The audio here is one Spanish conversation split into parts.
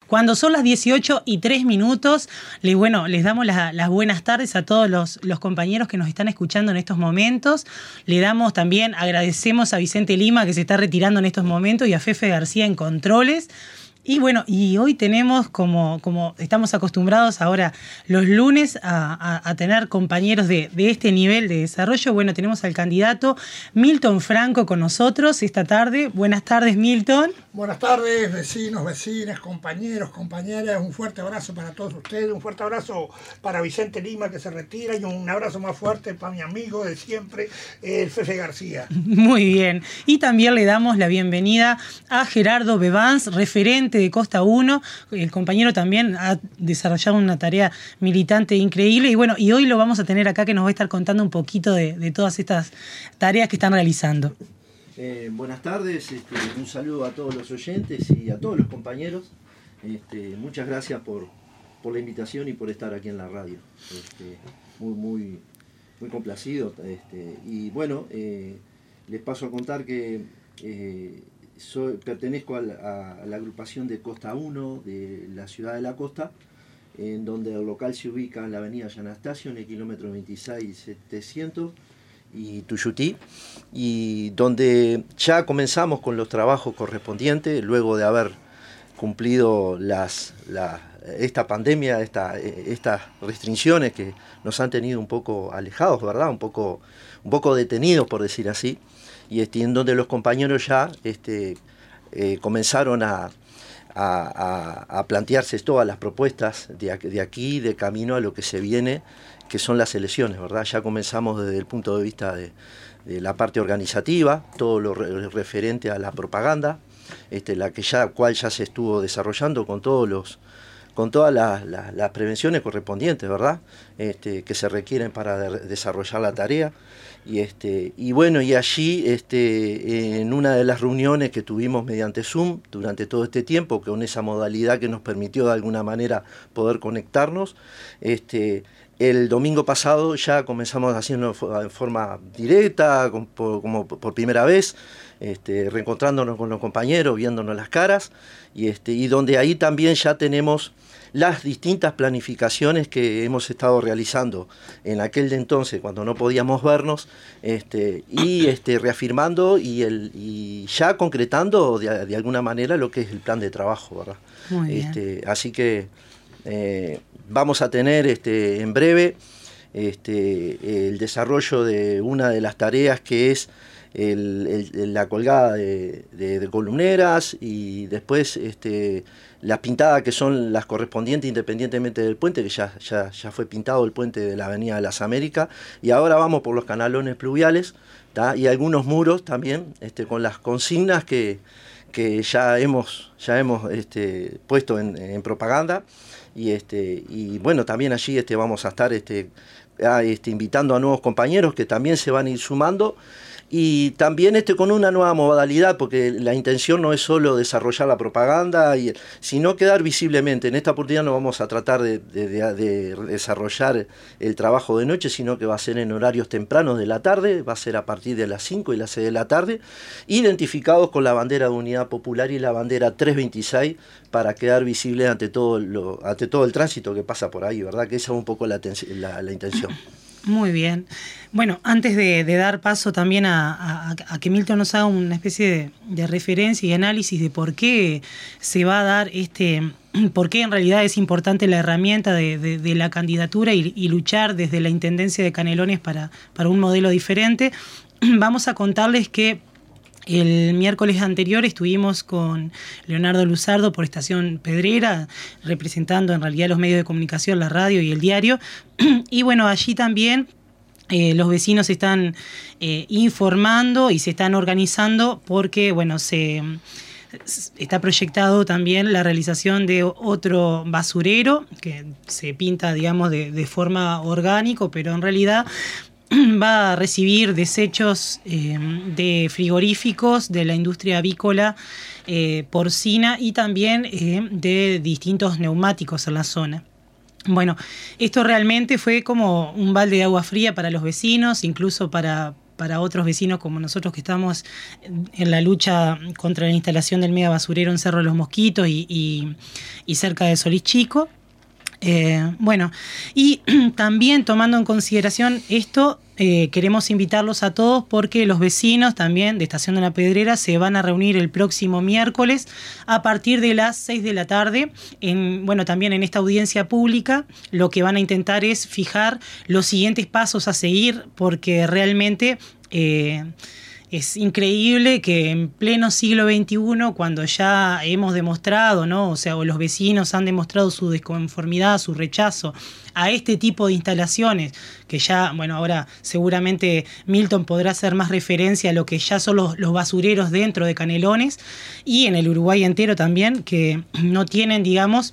Cuando son las 18:03, les damos las buenas tardes a todos los compañeros que nos están escuchando en estos momentos. Le damos también, agradecemos a Vicente Lima, que se está retirando en estos momentos, y a Fefe García en controles. Y hoy tenemos, como estamos acostumbrados ahora los lunes a tener compañeros de este nivel de desarrollo, tenemos al candidato Milton Franco con nosotros esta tarde. Buenas tardes, Milton. Buenas tardes, vecinos, vecinas, compañeros, compañeras. Un fuerte abrazo para todos ustedes, un fuerte abrazo para Vicente Lima, que se retira, y un abrazo más fuerte para mi amigo de siempre, el Fefe García. Muy bien. Y también le damos la bienvenida a Gerardo Bevans, referente de Costa 1. El compañero también ha desarrollado una tarea militante increíble, y hoy lo vamos a tener acá, que nos va a estar contando un poquito de todas estas tareas que están realizando. Buenas tardes, un saludo a todos los oyentes y a todos los compañeros. Muchas gracias por la invitación y por estar aquí en la radio. Muy complacido. Les paso a contar que pertenezco a la agrupación de Costa 1 de la ciudad de La Costa, en donde el local se ubica en la avenida Anastasio, en el kilómetro 26.700 y Tuyutí, y donde ya comenzamos con los trabajos correspondientes luego de haber cumplido esta pandemia, estas restricciones que nos han tenido un poco alejados, ¿verdad? Un poco detenidos, por decir así, y en donde los compañeros ya comenzaron a plantearse todas las propuestas de aquí, de camino a lo que se viene, que son las elecciones, ¿verdad? Ya comenzamos desde el punto de vista de la parte organizativa, todo lo referente a la propaganda, cual ya se estuvo desarrollando con todas las prevenciones correspondientes, ¿verdad? Que se requieren para desarrollar la tarea. Y allí, en una de las reuniones que tuvimos mediante Zoom durante todo este tiempo, con esa modalidad que nos permitió de alguna manera poder conectarnos, el domingo pasado ya comenzamos haciendo en forma directa, como por primera vez, reencontrándonos con los compañeros, viéndonos las caras, y donde ahí también ya tenemos las distintas planificaciones que hemos estado realizando en aquel de entonces, cuando no podíamos vernos, reafirmando y ya concretando de alguna manera lo que es el plan de trabajo, ¿verdad? Muy bien. Así que vamos a tener en breve el desarrollo de una de las tareas, que es la colgada de columneras, y después las pintadas, que son las correspondientes independientemente del puente, que ya fue pintado el puente de la Avenida de las Américas, y ahora vamos por los canalones pluviales, ¿tá? Y algunos muros también, con las consignas que ya hemos puesto en propaganda, y bueno, también allí vamos a estar invitando a nuevos compañeros que también se van a ir sumando, y también con una nueva modalidad, porque la intención no es solo desarrollar la propaganda, sino quedar visiblemente. En esta oportunidad no vamos a tratar de desarrollar el trabajo de noche, sino que va a ser en horarios tempranos de la tarde, va a ser a partir de las 5 y las 6 de la tarde, identificados con la bandera de Unidad Popular y la bandera 326, para quedar visible ante todo el tránsito que pasa por ahí, ¿verdad? Que esa es un poco la intención. Muy bien. Bueno, antes de dar paso también a que Milton nos haga una especie de referencia y análisis de por qué se va a dar por qué en realidad es importante la herramienta de la candidatura y luchar desde la Intendencia de Canelones para un modelo diferente, vamos a contarles que el miércoles anterior estuvimos con Leonardo Luzardo por Estación Pedrera, representando en realidad los medios de comunicación, la radio y el diario. Y bueno, allí también los vecinos se están informando y se están organizando, porque bueno, está proyectado también la realización de otro basurero que se pinta, digamos, de forma orgánico, pero en realidad va a recibir desechos de frigoríficos, de la industria avícola, porcina, y también de distintos neumáticos en la zona. Bueno, esto realmente fue como un balde de agua fría para los vecinos, incluso para para otros vecinos como nosotros que estamos en la lucha contra la instalación del mega basurero en Cerro de los Mosquitos y cerca de Solís Chico. Bueno, y también tomando en consideración esto, queremos invitarlos a todos porque los vecinos también de Estación de la Pedrera se van a reunir el próximo miércoles a partir de las 6 de la tarde. También en esta audiencia pública lo que van a intentar es fijar los siguientes pasos a seguir porque realmente... es increíble que en pleno siglo XXI, cuando ya hemos demostrado, ¿no? O los vecinos han demostrado su desconformidad, su rechazo a este tipo de instalaciones, que ya, ahora seguramente Milton podrá hacer más referencia a lo que ya son los basureros dentro de Canelones y en el Uruguay entero también, que no tienen, digamos,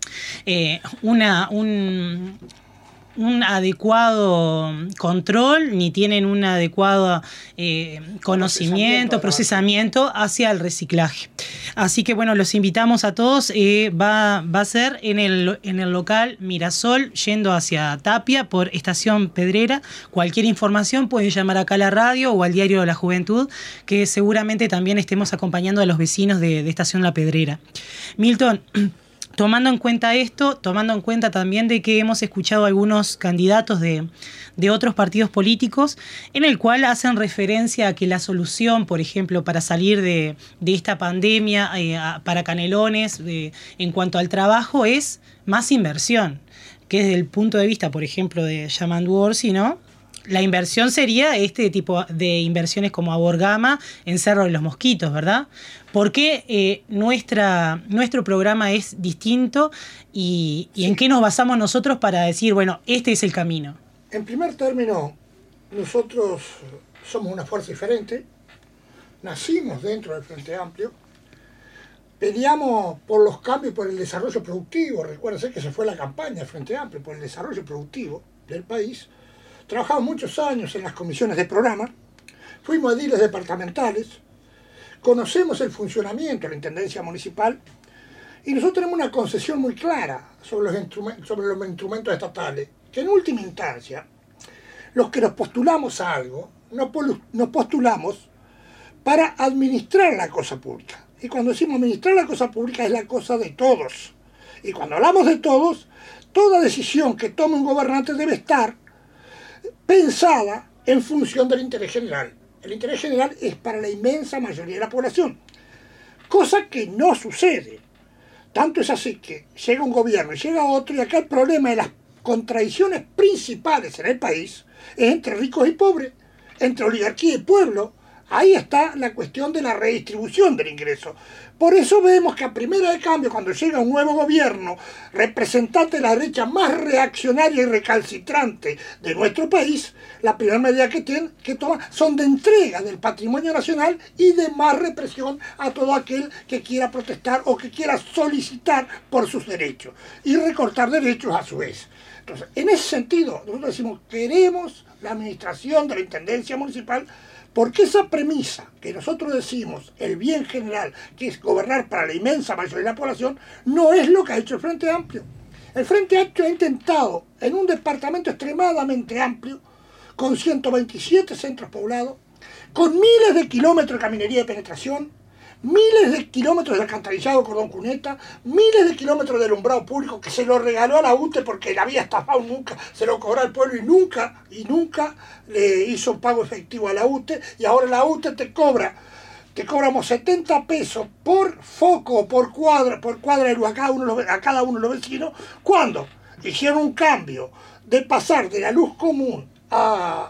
un adecuado control, ni tienen un adecuado conocimiento, procesamiento hacia el reciclaje. Así que los invitamos a todos. Va a ser en el local Mirasol, yendo hacia Tapia por Estación Pedrera. Cualquier información pueden llamar acá a la radio o al Diario de la Juventud, que seguramente también estemos acompañando a los vecinos de Estación La Pedrera. Milton, tomando en cuenta esto, tomando en cuenta también de que hemos escuchado algunos candidatos de otros partidos políticos en el cual hacen referencia a que la solución, por ejemplo, para salir de esta pandemia para Canelones en cuanto al trabajo es más inversión, que desde el punto de vista, por ejemplo, de Yamandu Orsi, ¿no? La inversión sería este tipo de inversiones como Aborgama en Cerro de los Mosquitos, ¿verdad? ¿Por qué nuestro programa es distinto y en qué nos basamos nosotros para decir, este es el camino? En primer término, nosotros somos una fuerza diferente, nacimos dentro del Frente Amplio, peleamos por los cambios y por el desarrollo productivo. Recuérdense que se fue la campaña del Frente Amplio por el desarrollo productivo del país. Trabajamos muchos años en las comisiones de programa, fuimos ediles departamentales, conocemos el funcionamiento de la Intendencia Municipal y nosotros tenemos una concepción muy clara sobre los instrumentos estatales, que en última instancia, los que nos postulamos a algo, nos postulamos para administrar la cosa pública. Y cuando decimos administrar la cosa pública es la cosa de todos. Y cuando hablamos de todos, toda decisión que tome un gobernante debe estar pensada en función del interés general. El interés general es para la inmensa mayoría de la población, cosa que no sucede. Tanto es así que llega un gobierno y llega otro, y acá el problema de las contradicciones principales en el país es entre ricos y pobres, entre oligarquía y pueblo. Ahí está la cuestión de la redistribución del ingreso. Por eso vemos que a primera de cambio, cuando llega un nuevo gobierno, representante de la derecha más reaccionaria y recalcitrante de nuestro país, la primera medida que toma son de entrega del patrimonio nacional y de más represión a todo aquel que quiera protestar o que quiera solicitar por sus derechos y recortar derechos a su vez. Entonces, en ese sentido, nosotros decimos, queremos la administración de la Intendencia Municipal, porque esa premisa que nosotros decimos, el bien general, que es gobernar para la inmensa mayoría de la población, no es lo que ha hecho el Frente Amplio. El Frente Amplio ha intentado, en un departamento extremadamente amplio, con 127 centros poblados, con miles de kilómetros de caminería de penetración, miles de kilómetros de alcantarillado Cordón Cuneta, miles de kilómetros de alumbrado público que se lo regaló a la UTE porque la había estafado, nunca se lo cobró al pueblo y nunca le hizo un pago efectivo a la UTE, y ahora la UTE te cobramos 70 pesos por foco, por cuadra de luz a cada uno de los vecinos, cuando hicieron un cambio de pasar de la luz común a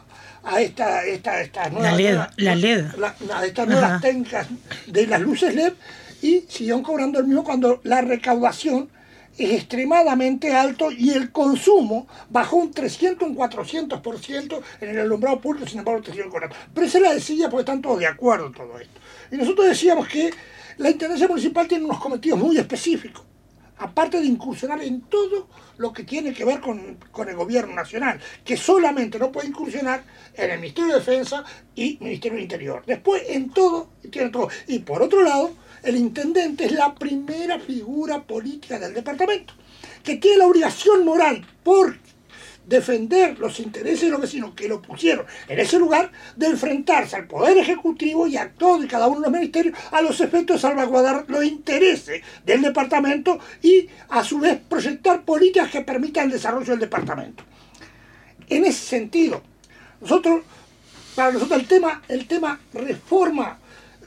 estas nuevas, estas nuevas técnicas de las luces LED, y siguieron cobrando el mismo cuando la recaudación es extremadamente alto y el consumo bajó un 300, un 400% en el alumbrado público, sin embargo te siguen cobrando. Pero esa la decía porque están todos de acuerdo en todo esto. Y nosotros decíamos que la Intendencia Municipal tiene unos cometidos muy específicos, aparte de incursionar en todo lo que tiene que ver con el gobierno nacional, que solamente no puede incursionar en el Ministerio de Defensa y Ministerio del Interior. Después en todo, tiene todo. Y por otro lado, el intendente es la primera figura política del departamento, que tiene la obligación moral por defender los intereses de los vecinos que lo pusieron en ese lugar, de enfrentarse al Poder Ejecutivo y a todos y cada uno de los ministerios a los efectos de salvaguardar los intereses del departamento y a su vez proyectar políticas que permitan el desarrollo del departamento. En ese sentido, para nosotros el tema reforma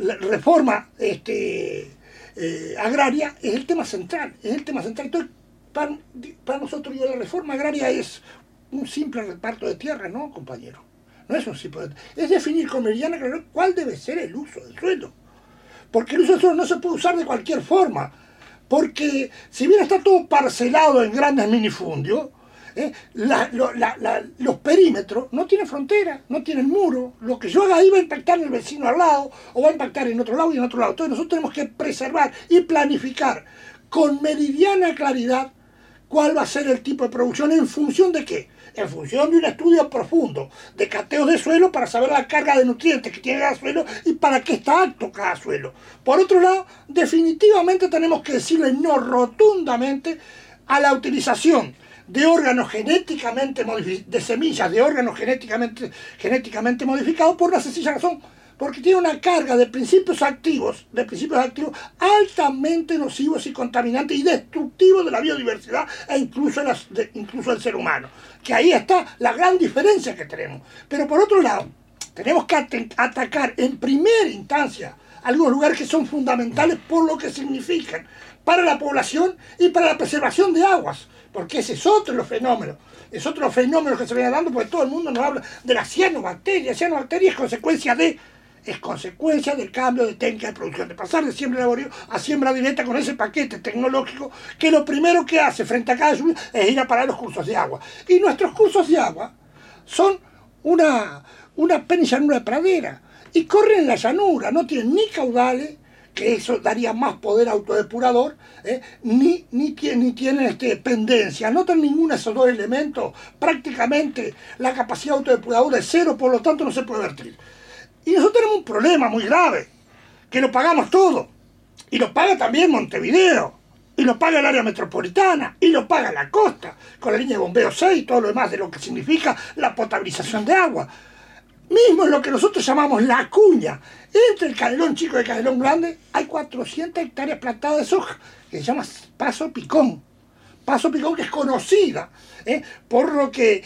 agraria es el tema central, Entonces, para nosotros la reforma agraria es un simple reparto de tierra, ¿no, compañero? No es un simple... Es definir con meridiana claridad cuál debe ser el uso del suelo. Porque el uso del suelo no se puede usar de cualquier forma. Porque si bien está todo parcelado en grandes minifundios, los perímetros no tienen frontera, no tienen muro. Lo que yo haga ahí va a impactar en el vecino al lado, o va a impactar en otro lado y en otro lado. Entonces nosotros tenemos que preservar y planificar con meridiana claridad cuál va a ser el tipo de producción, ¿en función de qué? En función de un estudio profundo de cateo de suelo para saber la carga de nutrientes que tiene cada suelo y para qué está apto cada suelo. Por otro lado, definitivamente tenemos que decirle no rotundamente a la utilización de órganos genéticamente modificados, de semillas de órganos genéticamente modificados, por una sencilla razón, porque tiene una carga de principios activos altamente nocivos y contaminantes y destructivos de la biodiversidad e incluso del ser humano. Que ahí está la gran diferencia que tenemos. Pero por otro lado, tenemos que atacar en primera instancia algunos lugares que son fundamentales por lo que significan para la población y para la preservación de aguas. Porque ese es otro de los fenómenos. Es otro de los fenómenos que se viene dando, porque todo el mundo nos habla de la cianobacteria. Cianobacteria es consecuencia del cambio de técnica de producción, de pasar de siembra laborio a siembra directa con ese paquete tecnológico que lo primero que hace frente a cada lluvia es ir a parar los cursos de agua. Y nuestros cursos de agua son una pena y llanura de pradera, y corren en la llanura, no tienen ni caudales, que eso daría más poder autodepurador, ni tienen pendencia, no tienen ninguno de esos dos elementos, prácticamente la capacidad autodepuradora es cero, por lo tanto no se puede vertir. Y nosotros tenemos un problema muy grave, que lo pagamos todo, y lo paga también Montevideo, y lo paga el área metropolitana, y lo paga la costa, con la línea de bombeo 6 y todo lo demás de lo que significa la potabilización de agua. Mismo en lo que nosotros llamamos la cuña, entre el Canelón Chico y el Canelón Grande, hay 400 hectáreas plantadas de soja, que se llama Paso Picón, que es conocida, por lo que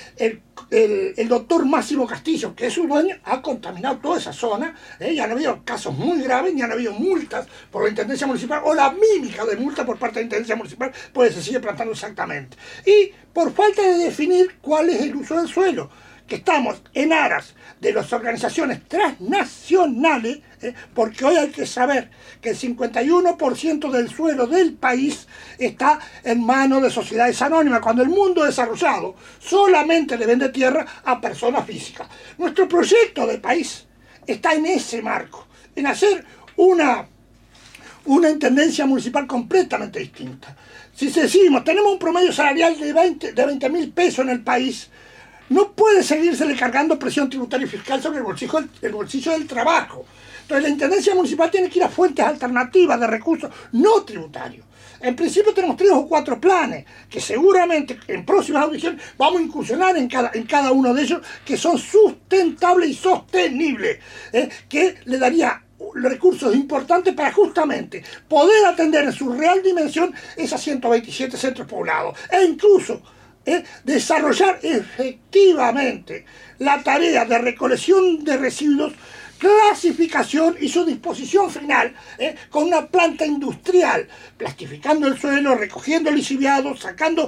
el doctor Máximo Castillo, que es su dueño, ha contaminado toda esa zona, y han habido casos muy graves, y han habido multas por la Intendencia Municipal, o la mímica de multa por parte de la Intendencia Municipal, pues se sigue plantando exactamente. Y por falta de definir cuál es el uso del suelo, que estamos en aras de las organizaciones transnacionales, porque hoy hay que saber que el 51% del suelo del país está en manos de sociedades anónimas, cuando el mundo desarrollado solamente le vende tierra a personas físicas. Nuestro proyecto de país está en ese marco, en hacer una intendencia municipal completamente distinta. Si decimos, tenemos un promedio salarial de 20.000 pesos en el país, no puede seguírsele cargando presión tributaria y fiscal sobre el bolsillo del trabajo. Entonces la Intendencia Municipal tiene que ir a fuentes alternativas de recursos no tributarios. En principio tenemos 3 o 4 planes, que seguramente en próximas audiciones vamos a incursionar en cada uno de ellos, que son sustentables y sostenibles, que le daría recursos importantes para justamente poder atender en su real dimensión esas 127 centros poblados, e incluso desarrollar efectivamente la tarea de recolección de residuos, clasificación y su disposición final, con una planta industrial, plastificando el suelo, recogiendo el lixiviado, sacando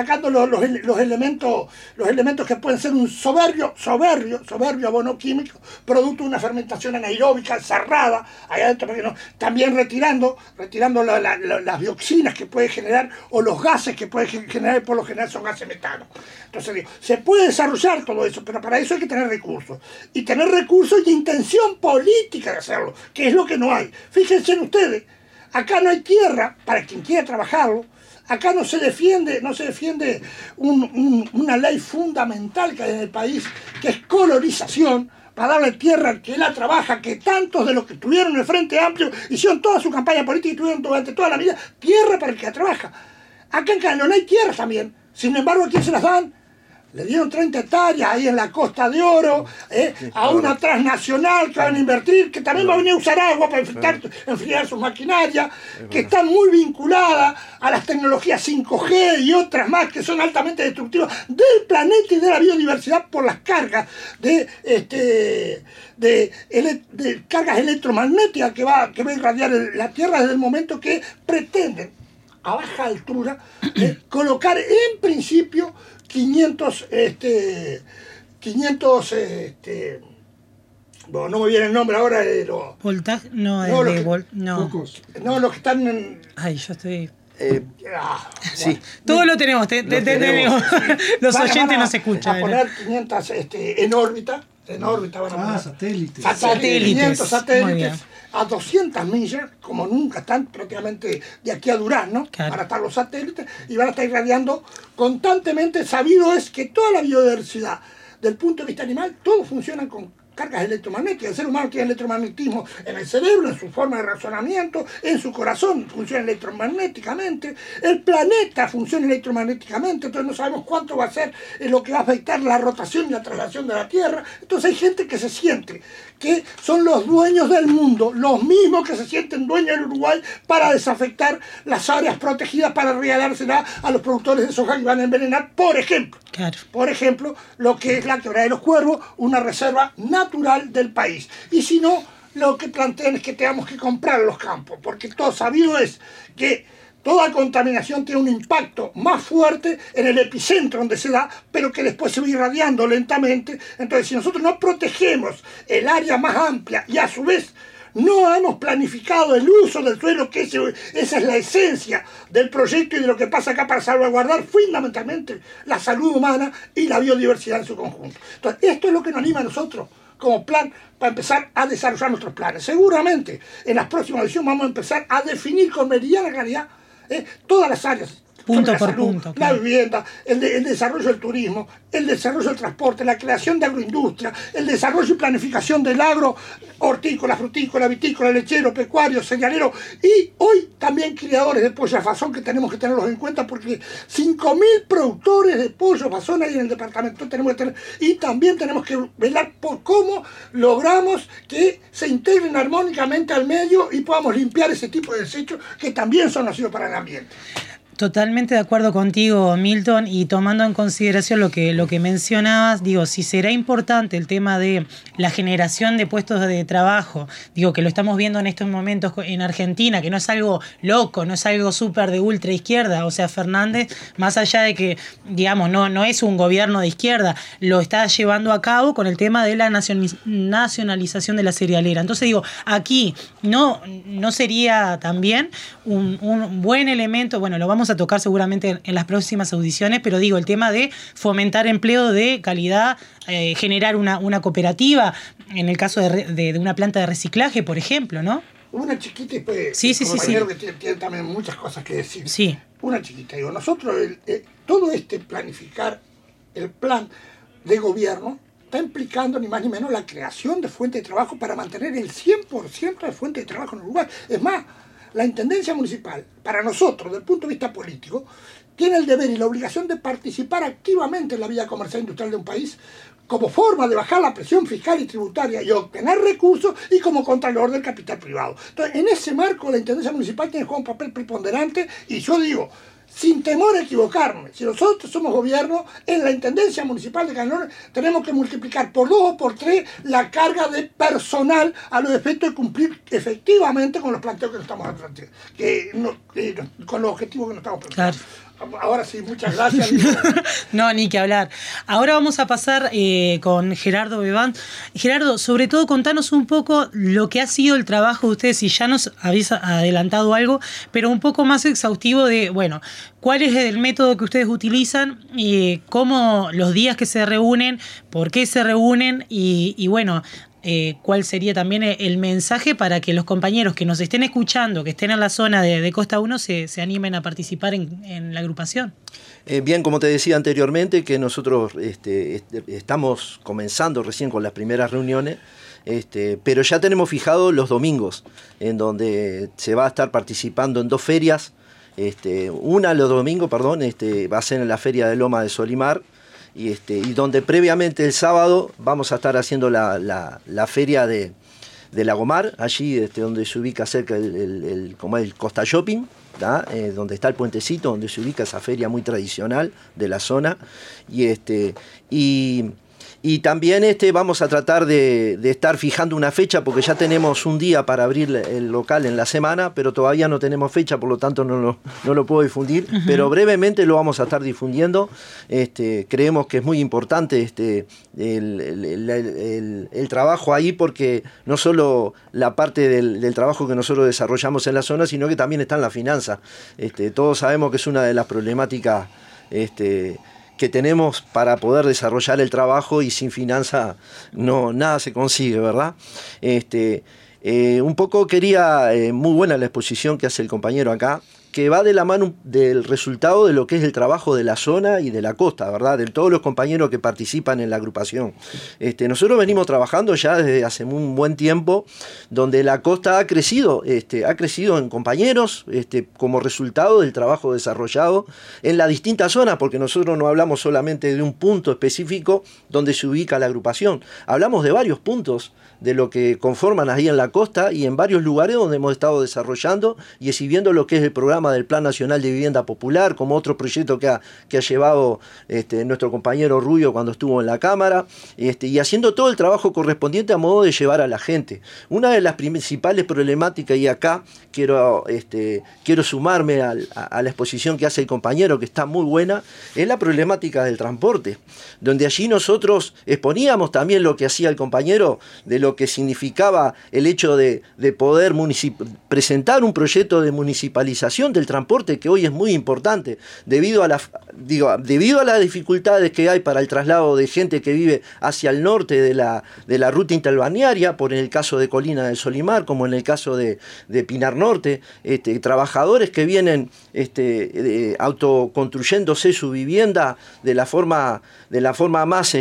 los elementos que pueden ser un soberbio abono químico, producto de una fermentación anaeróbica cerrada, allá adentro, también retirando las dioxinas que puede generar, o los gases que puede generar, por lo general son gases metano. Entonces digo, se puede desarrollar todo eso, pero para eso hay que tener recursos, y intención política de hacerlo, que es lo que no hay. Fíjense en ustedes, acá no hay tierra para quien quiera trabajarlo, acá no se defiende una ley fundamental que hay en el país, que es colonización, para darle tierra al que la trabaja, que tantos de los que estuvieron en el Frente Amplio hicieron toda su campaña política y tuvieron durante toda la vida tierra para el que la trabaja. Acá en Canelón hay tierra también, sin embargo, ¿a quién se las dan? Le dieron 30 hectáreas ahí en la Costa de Oro, a una transnacional que van a invertir, que también va a venir a usar agua para enfriar sus maquinarias, que están muy vinculadas a las tecnologías 5G y otras más que son altamente destructivas del planeta y de la biodiversidad por las cargas de cargas electromagnéticas que va a irradiar la Tierra desde el momento que pretenden a baja altura colocar en principio 500 bueno, no me viene el nombre ahora de los voltaje, los que están en, ay, yo estoy sí. todo lo tenemos, tenemos. Los oyentes no se escuchan. A poner 500 en órbita van a poner satélites. 500 satélites a 200 millas, como nunca están prácticamente de aquí a Durazno, claro. Van a estar los satélites y van a estar irradiando constantemente. Sabido es que toda la biodiversidad, del punto de vista animal, todos funcionan con cargas electromagnéticas. El ser humano tiene electromagnetismo en el cerebro, en su forma de razonamiento, en su corazón funciona electromagnéticamente, el planeta funciona electromagnéticamente, entonces no sabemos cuánto va a ser lo que va a afectar la rotación y la traslación de la Tierra. Entonces hay gente que se siente que son los dueños del mundo, los mismos que se sienten dueños del Uruguay para desafectar las áreas protegidas, para regalársela a los productores de soja que van a envenenar, por ejemplo. Claro. Por ejemplo, lo que es la Quebrada de los Cuervos, una reserva natural del país. Y si no, lo que plantean es que tengamos que comprar los campos, porque todo sabido es que toda contaminación tiene un impacto más fuerte en el epicentro donde se da, pero que después se va irradiando lentamente. Entonces, si nosotros no protegemos el área más amplia y a su vez no hemos planificado el uso del suelo, que esa es la esencia del proyecto y de lo que pasa acá para salvaguardar fundamentalmente la salud humana y la biodiversidad en su conjunto. Entonces, esto es lo que nos anima a nosotros como plan para empezar a desarrollar nuestros planes. Seguramente en las próximas ediciones vamos a empezar a definir con meridiana claridad todas las áreas. Punto por salud, punto. La Claro. vivienda, el desarrollo del turismo, el desarrollo del transporte, la creación de agroindustria, el desarrollo y planificación del agro, hortícola, frutícola, vitícola, lechero, pecuario, cerealero y hoy también criadores de pollo fazón, que tenemos que tenerlos en cuenta porque 5.000 productores de pollo fazón hay en el departamento tenemos que tener, y también tenemos que velar por cómo logramos que se integren armónicamente al medio y podamos limpiar ese tipo de desechos que también son nocivos para el ambiente. Totalmente de acuerdo contigo, Milton, y tomando en consideración lo que mencionabas, digo, si será importante el tema de la generación de puestos de trabajo, digo, que lo estamos viendo en estos momentos en Argentina, que no es algo loco, no es algo súper de ultra izquierda, o sea, Fernández, más allá de que, digamos, no es un gobierno de izquierda, lo está llevando a cabo con el tema de la nacionalización de la cerealera. Entonces, digo, aquí no sería también un buen elemento, bueno, lo vamos a tocar seguramente en las próximas audiciones, pero digo, el tema de fomentar empleo de calidad, generar una cooperativa, en el caso de una planta de reciclaje, por ejemplo, ¿no? Una chiquita y pues sí. compañero que tiene también muchas cosas que decir. Sí. Una chiquita, digo, nosotros todo planificar el plan de gobierno está implicando ni más ni menos la creación de fuentes de trabajo para mantener el 100% de fuentes de trabajo en Uruguay. Es más, la Intendencia Municipal, para nosotros, desde el punto de vista político, tiene el deber y la obligación de participar activamente en la vida comercial e industrial de un país como forma de bajar la presión fiscal y tributaria y obtener recursos y como contralor del capital privado. Entonces, en ese marco, la Intendencia Municipal tiene que jugar un papel preponderante y yo digo, sin temor a equivocarme, si nosotros somos gobierno, en la Intendencia Municipal de Canelones tenemos que multiplicar por 2 o por 3 la carga de personal a los efectos de cumplir efectivamente con los planteos que nos estamos planteando, con los objetivos que nos estamos planteando. Claro. Ahora sí, muchas gracias. No, ni que hablar. Ahora vamos a pasar con Gerardo Bebán. Gerardo, sobre todo contanos un poco lo que ha sido el trabajo de ustedes, si ya nos habéis adelantado algo, pero un poco más exhaustivo de, bueno, cuál es el método que ustedes utilizan, cómo los días que se reúnen, por qué se reúnen y bueno, cuál sería también el mensaje para que los compañeros que nos estén escuchando, que estén en la zona de Costa 1, se animen a participar en la agrupación. Bien, como te decía anteriormente, que nosotros estamos comenzando recién con las primeras reuniones, pero ya tenemos fijados los domingos, en donde se va a estar participando en 2 ferias. Los domingos, va a ser en la Feria de Loma de Solimar, y donde previamente el sábado vamos a estar haciendo la feria de Lagomar, allí donde se ubica cerca como el Costa Shopping, donde está el puentecito, donde se ubica esa feria muy tradicional de la zona, y también vamos a tratar de estar fijando una fecha, porque ya tenemos un día para abrir el local en la semana, pero todavía no tenemos fecha, por lo tanto no lo puedo difundir, pero brevemente lo vamos a estar difundiendo. Creemos que es muy importante el trabajo ahí, porque no solo la parte del trabajo que nosotros desarrollamos en la zona, sino que también está en la finanza. Todos sabemos que es una de las problemáticas que tenemos para poder desarrollar el trabajo, y sin finanza nada se consigue, ¿verdad? Un poco muy buena la exposición que hace el compañero acá, que va de la mano del resultado de lo que es el trabajo de la zona y de la costa, ¿verdad? De todos los compañeros que participan en la agrupación. Nosotros venimos trabajando ya desde hace un buen tiempo, donde la costa ha crecido en compañeros, como resultado del trabajo desarrollado en las distintas zonas, porque nosotros no hablamos solamente de un punto específico donde se ubica la agrupación, hablamos de varios puntos de lo que conforman ahí en la costa y en varios lugares donde hemos estado desarrollando y exhibiendo lo que es el programa del Plan Nacional de Vivienda Popular, como otro proyecto que ha llevado nuestro compañero Rubio cuando estuvo en la Cámara, y haciendo todo el trabajo correspondiente a modo de llevar a la gente. Una de las principales problemáticas, y acá quiero sumarme a la exposición que hace el compañero, que está muy buena, es la problemática del transporte, donde allí nosotros exponíamos también lo que hacía el compañero, de lo que significaba el hecho de poder presentar un proyecto de municipalización del transporte, que hoy es muy importante, debido a las dificultades que hay para el traslado de gente que vive hacia el norte de la ruta interbalnearia, por en el caso de Colina del Solimar, como en el caso de Pinar Norte, trabajadores que vienen autoconstruyéndose su vivienda de la forma más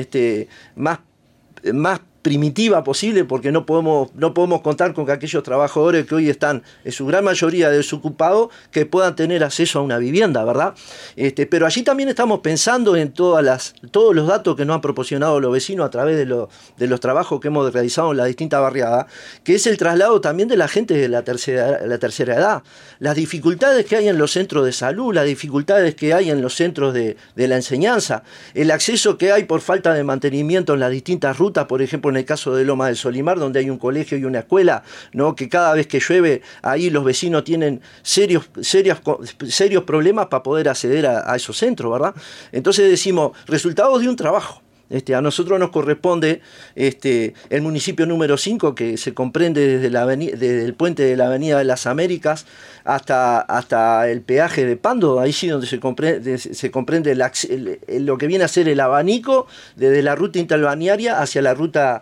primitiva posible, porque no podemos contar con que aquellos trabajadores que hoy están en su gran mayoría desocupados, que puedan tener acceso a una vivienda, ¿verdad? Pero allí también estamos pensando en todos los datos que nos han proporcionado los vecinos a través de los trabajos que hemos realizado en las distintas barriadas, que es el traslado también de la gente de la tercera edad, las dificultades que hay en los centros de salud, las dificultades que hay en los centros de la enseñanza, el acceso que hay por falta de mantenimiento en las distintas rutas, por ejemplo, en el caso de Loma del Solimar, donde hay un colegio y una escuela, ¿no? Que cada vez que llueve, ahí los vecinos tienen serios problemas para poder acceder a esos centros, ¿verdad? Entonces decimos, resultados de un trabajo. A nosotros nos corresponde el municipio número 5, que se comprende desde el puente de la Avenida de las Américas hasta el peaje de Pando, ahí sí donde se comprende lo que viene a ser el abanico desde la ruta interbalnearia hacia la ruta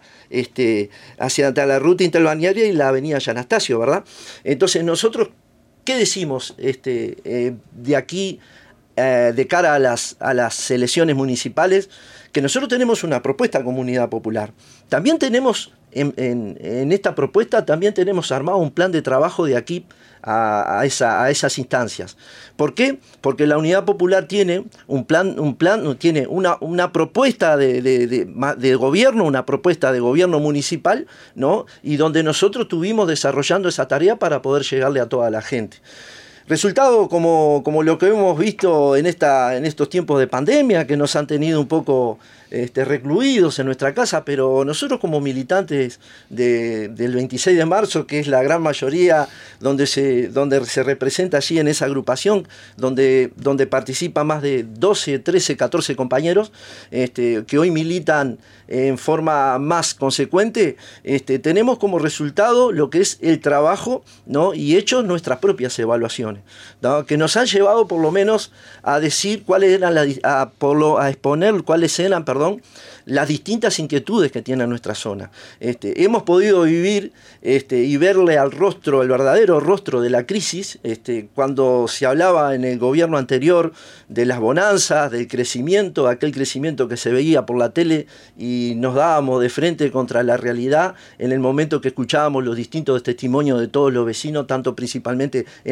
interbalnearia y la Avenida Yanastasio, ¿verdad? Entonces nosotros, ¿qué decimos de aquí de cara a las elecciones municipales? Que nosotros tenemos una propuesta Comunidad Popular. También tenemos, en esta propuesta, también tenemos armado un plan de trabajo de aquí a esas instancias. ¿Por qué? Porque la Unidad Popular tiene tiene una propuesta de gobierno, una propuesta de gobierno municipal, ¿no? Y donde nosotros estuvimos desarrollando esa tarea para poder llegarle a toda la gente. Resultado como lo que hemos visto en estos tiempos de pandemia, que nos han tenido un poco recluidos en nuestra casa, pero nosotros como militantes del 26 de marzo, que es la gran mayoría donde se representa allí en esa agrupación, donde participan más de 12, 13, 14 compañeros, que hoy militan en forma más consecuente, tenemos como resultado lo que es el trabajo, ¿no? Y hechos nuestras propias evaluaciones, ¿no? Que nos han llevado por lo menos a decir cuáles eran a exponer cuáles eran, las distintas inquietudes que tiene nuestra zona. Hemos podido vivir y verle al rostro, el verdadero rostro de la crisis, cuando se hablaba en el gobierno anterior de las bonanzas, del crecimiento, aquel crecimiento que se veía por la tele y nos dábamos de frente contra la realidad en el momento que escuchábamos los distintos testimonios de todos los vecinos, tanto principalmente en aquellas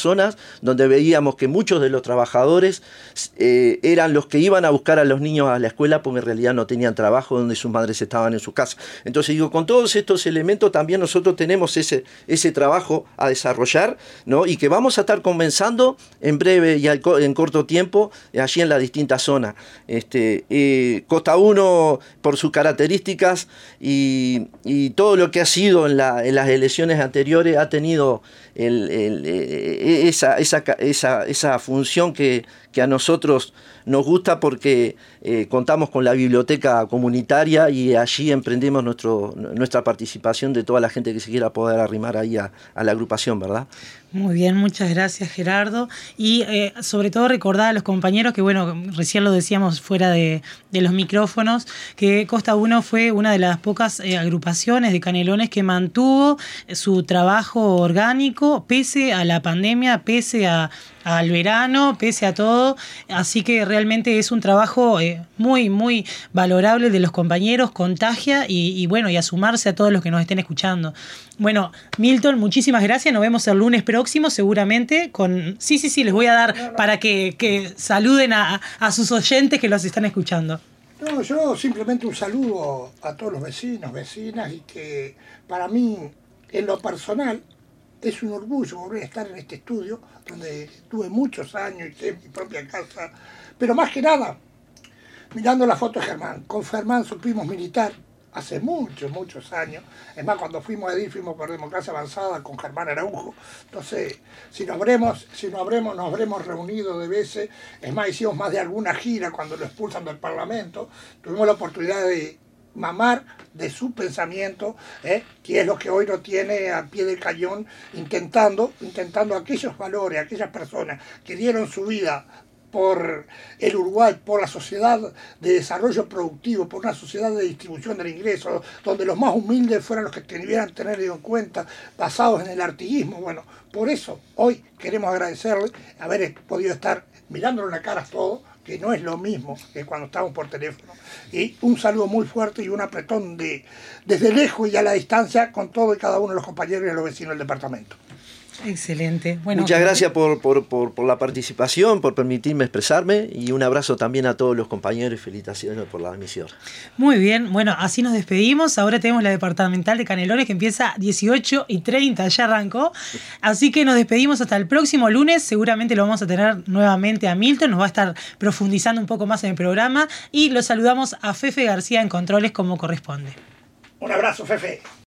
zonas donde veíamos que muchos de los trabajadores eran los que iban a buscar a los niños a la escuela porque en realidad no tenían trabajo, donde sus madres estaban en su casa. Entonces digo, con todos estos elementos también nosotros tenemos ese trabajo a desarrollar, ¿no? Y que vamos a estar comenzando en breve y en corto tiempo allí en las distintas zonas. Costa 1, por sus características y todo lo que ha sido en las elecciones anteriores, ha tenido esa función que a nosotros nos gusta porque contamos con la biblioteca comunitaria y allí emprendemos nuestra participación de toda la gente que se quiera poder arrimar ahí a la agrupación, ¿verdad? Muy bien, muchas gracias, Gerardo. Y sobre todo recordar a los compañeros que, bueno, recién lo decíamos fuera de los micrófonos, que Costa 1 fue una de las pocas agrupaciones de Canelones que mantuvo su trabajo orgánico pese a la pandemia, pese al verano, pese a todo. Así que realmente es un trabajo muy, muy valorable de los compañeros, contagia y bueno, y a sumarse a todos los que nos estén escuchando. Bueno, Milton, muchísimas gracias. Nos vemos el lunes próximo, seguramente. Sí, les voy a dar para que saluden a sus oyentes que los están escuchando. No, yo simplemente un saludo a todos los vecinos, vecinas, y que para mí, en lo personal, es un orgullo volver a estar en este estudio, donde tuve muchos años y en mi propia casa, pero más que nada, mirando la foto de Germán. Con Germán supimos militar hace muchos años. Es más, cuando fuimos a EDIR, fuimos por Democracia Avanzada con Germán Araujo. Entonces, nos habremos reunido de veces. Es más, hicimos más de alguna gira cuando lo expulsan del Parlamento. Tuvimos la oportunidad de mamar de su pensamiento, que es lo que hoy lo tiene a pie del cañón, intentando aquellos valores, aquellas personas que dieron su vida por el Uruguay, por la sociedad de desarrollo productivo, por una sociedad de distribución del ingreso, donde los más humildes fueran los que debieran tener en cuenta, basados en el artiguismo. Bueno, por eso hoy queremos agradecerle haber podido estar mirándole la cara a todos, que no es lo mismo que cuando estamos por teléfono. Y un saludo muy fuerte y un apretón desde lejos y a la distancia con todo y cada uno de los compañeros y los vecinos del departamento. Excelente. Bueno, muchas gracias por la participación, por permitirme expresarme y un abrazo también a todos los compañeros y felicitaciones por la emisión. Muy bien, bueno, así nos despedimos. Ahora tenemos la departamental de Canelones que empieza 18:30, ya arrancó. Así que nos despedimos hasta el próximo lunes. Seguramente lo vamos a tener nuevamente a Milton, nos va a estar profundizando un poco más en el programa y lo saludamos a Fefe García en controles como corresponde. Un abrazo, Fefe.